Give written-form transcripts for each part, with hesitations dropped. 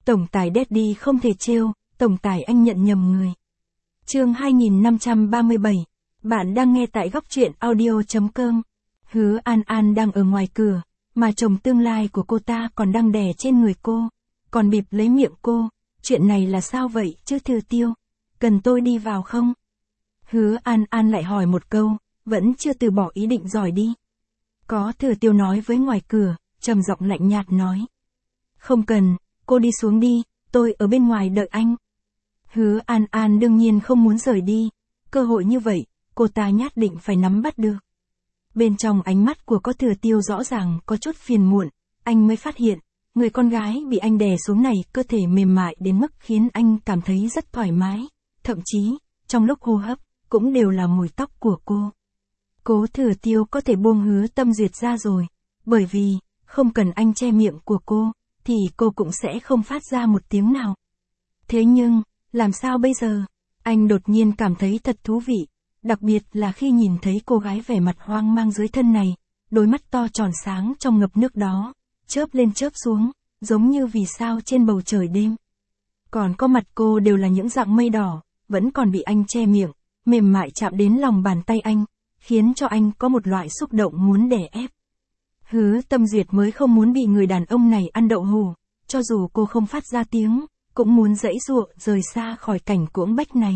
Tổng tài Daddy không thể trêu, tổng tài anh nhận nhầm người. Chương 2537. Bạn đang nghe tại góc truyện audio.com. Hứa An An đang ở ngoài cửa, mà chồng tương lai của cô ta còn đang đè trên người cô, còn bịt lấy miệng cô. Chuyện này là sao vậy chứ Thừa Tiêu? Cần tôi đi vào không? Hứa An An lại hỏi một câu, vẫn chưa từ bỏ ý định dòi đi. Có Thừa Tiêu nói với ngoài cửa, trầm giọng lạnh nhạt nói. Không cần, cô đi xuống đi, tôi ở bên ngoài đợi anh. Hứa An An đương nhiên không muốn rời đi, cơ hội như vậy, cô ta nhất định phải nắm bắt được. Bên trong ánh mắt của có Thừa Tiêu rõ ràng có chút phiền muộn, anh mới phát hiện, người con gái bị anh đè xuống này cơ thể mềm mại đến mức khiến anh cảm thấy rất thoải mái, thậm chí, trong lúc hô hấp, cũng đều là mùi tóc của cô. Cố Thừa Tiêu có thể buông Hứa Tâm Duyệt ra rồi, bởi vì, không cần anh che miệng của cô, thì cô cũng sẽ không phát ra một tiếng nào. Thế nhưng, làm sao bây giờ? Anh đột nhiên cảm thấy thật thú vị, đặc biệt là khi nhìn thấy cô gái vẻ mặt hoang mang dưới thân này, đôi mắt to tròn sáng trong ngập nước đó, chớp lên chớp xuống, giống như vì sao trên bầu trời đêm. Còn có mặt cô đều là những dạng mây đỏ, vẫn còn bị anh che miệng, mềm mại chạm đến lòng bàn tay anh, khiến cho anh có một loại xúc động muốn đè ép. Hứa Tâm Duyệt mới không muốn bị người đàn ông này ăn đậu hù, cho dù cô không phát ra tiếng, cũng muốn giãy giụa rời xa khỏi cảnh cưỡng bách này.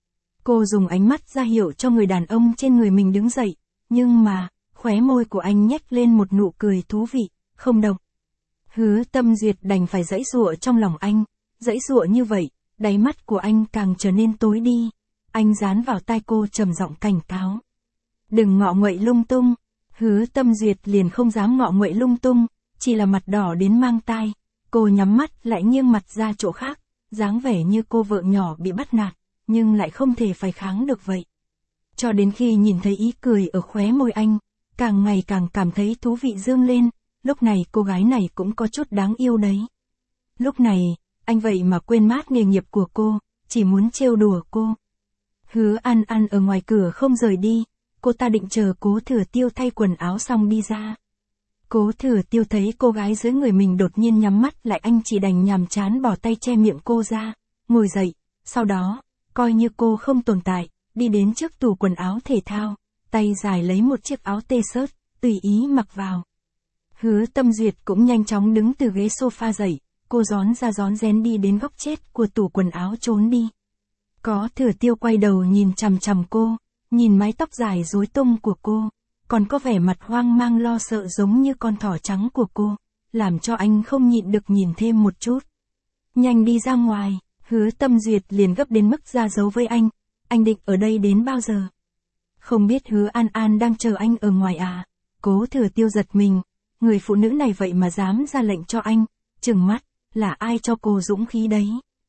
Cô dùng ánh mắt ra hiệu cho người đàn ông trên người mình đứng dậy, nhưng mà, khóe môi của anh nhếch lên một nụ cười thú vị, không đồng. Hứa Tâm Duyệt đành phải giãy giụa trong lòng anh, giãy giụa như vậy, đáy mắt của anh càng trở nên tối đi. Anh dán vào tai cô trầm giọng cảnh cáo. Đừng ngọ nguậy lung tung. Hứa Tâm Duyệt liền không dám ngọ nguậy lung tung, chỉ là mặt đỏ đến mang tai. Cô nhắm mắt lại nghiêng mặt ra chỗ khác, dáng vẻ như cô vợ nhỏ bị bắt nạt, nhưng lại không thể phản kháng được vậy. Cho đến khi nhìn thấy ý cười ở khóe môi anh, càng ngày càng cảm thấy thú vị dương lên, lúc này cô gái này cũng có chút đáng yêu đấy. Lúc này, anh vậy mà quên mát nghề nghiệp của cô, chỉ muốn trêu đùa cô. Hứa An An ở ngoài cửa không rời đi, cô ta định chờ Cố Thừa Tiêu thay quần áo xong đi ra. Cố Thừa Tiêu thấy cô gái dưới người mình đột nhiên nhắm mắt lại, anh chỉ đành nhàm chán bỏ tay che miệng cô ra, ngồi dậy, sau đó, coi như cô không tồn tại, đi đến trước tủ quần áo thể thao, tay dài lấy một chiếc áo t-shirt, tùy ý mặc vào. Hứa Tâm Duyệt cũng nhanh chóng đứng từ ghế sofa dậy, cô rón ra rón rén đi đến góc chết của tủ quần áo trốn đi. Có Thừa Tiêu quay đầu nhìn chằm chằm cô, nhìn mái tóc dài rối tung của cô, còn có vẻ mặt hoang mang lo sợ giống như con thỏ trắng của cô, làm cho anh không nhịn được nhìn thêm một chút. Nhanh đi ra ngoài, Hứa Tâm Duyệt liền gấp đến mức ra dấu với anh định ở đây đến bao giờ? Không biết Hứa An An đang chờ anh ở ngoài à? Cố Thừa Tiêu giật mình, người phụ nữ này vậy mà dám ra lệnh cho anh, trừng mắt, là ai cho cô dũng khí đấy?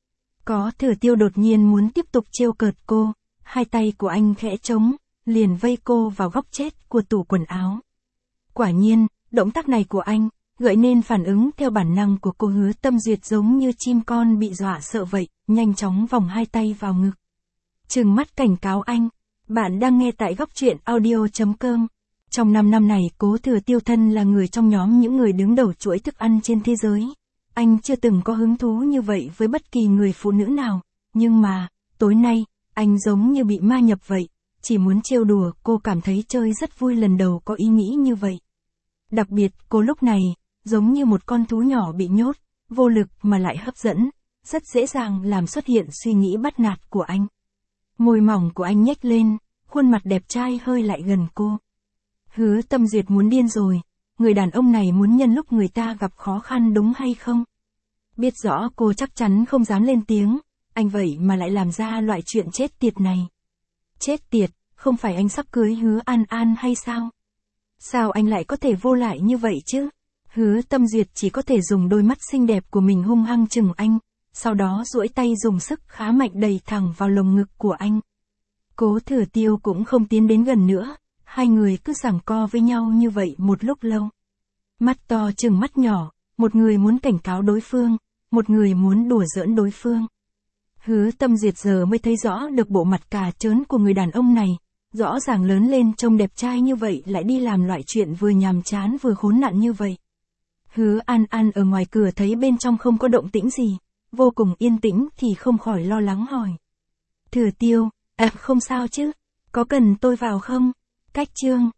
Có Thừa Tiêu đột nhiên muốn tiếp tục trêu cợt cô, hai tay của anh khẽ trống, liền vây cô vào góc chết của tủ quần áo. Quả nhiên, động tác này của anh, gợi nên phản ứng theo bản năng của cô Hứa Tâm Duyệt giống như chim con bị dọa sợ vậy, nhanh chóng vòng hai tay vào ngực. Trừng mắt cảnh cáo anh, bạn đang nghe tại góc truyện audio.com. Trong 5 năm này Cố Thừa Tiêu thân là người trong nhóm những người đứng đầu chuỗi thức ăn trên thế giới. Anh chưa từng có hứng thú như vậy với bất kỳ người phụ nữ nào, nhưng mà, tối nay, anh giống như bị ma nhập vậy, chỉ muốn trêu đùa. Cô cảm thấy chơi rất vui lần đầu có ý nghĩ như vậy. Đặc biệt cô lúc này, giống như một con thú nhỏ bị nhốt, vô lực mà lại hấp dẫn, rất dễ dàng làm xuất hiện suy nghĩ bắt nạt của anh. Môi mỏng của anh nhếch lên, khuôn mặt đẹp trai hơi lại gần cô. Hứa Tâm Duyệt muốn điên rồi, người đàn ông này muốn nhân lúc người ta gặp khó khăn đúng hay không? Biết rõ cô chắc chắn không dám lên tiếng, anh vậy mà lại làm ra loại chuyện chết tiệt này. Chết tiệt, không phải anh sắp cưới Hứa An An hay sao? Sao anh lại có thể vô lại như vậy chứ? Hứa Tâm Duyệt chỉ có thể dùng đôi mắt xinh đẹp của mình hung hăng chừng anh, sau đó duỗi tay dùng sức khá mạnh đẩy thẳng vào lồng ngực của anh. Cố Thừa Tiêu cũng không tiến đến gần nữa, hai người cứ giằng co với nhau như vậy một lúc lâu. Mắt to chừng mắt nhỏ, một người muốn cảnh cáo đối phương, một người muốn đùa giỡn đối phương. Hứa Tâm Duyệt giờ mới thấy rõ được bộ mặt cà trớn của người đàn ông này, rõ ràng lớn lên trông đẹp trai như vậy lại đi làm loại chuyện vừa nhàm chán vừa khốn nạn như vậy. Hứa An An ở ngoài cửa thấy bên trong không có động tĩnh gì, vô cùng yên tĩnh thì không khỏi lo lắng hỏi. Thừa Tiêu, không sao chứ, có cần tôi vào không? Cách Trương,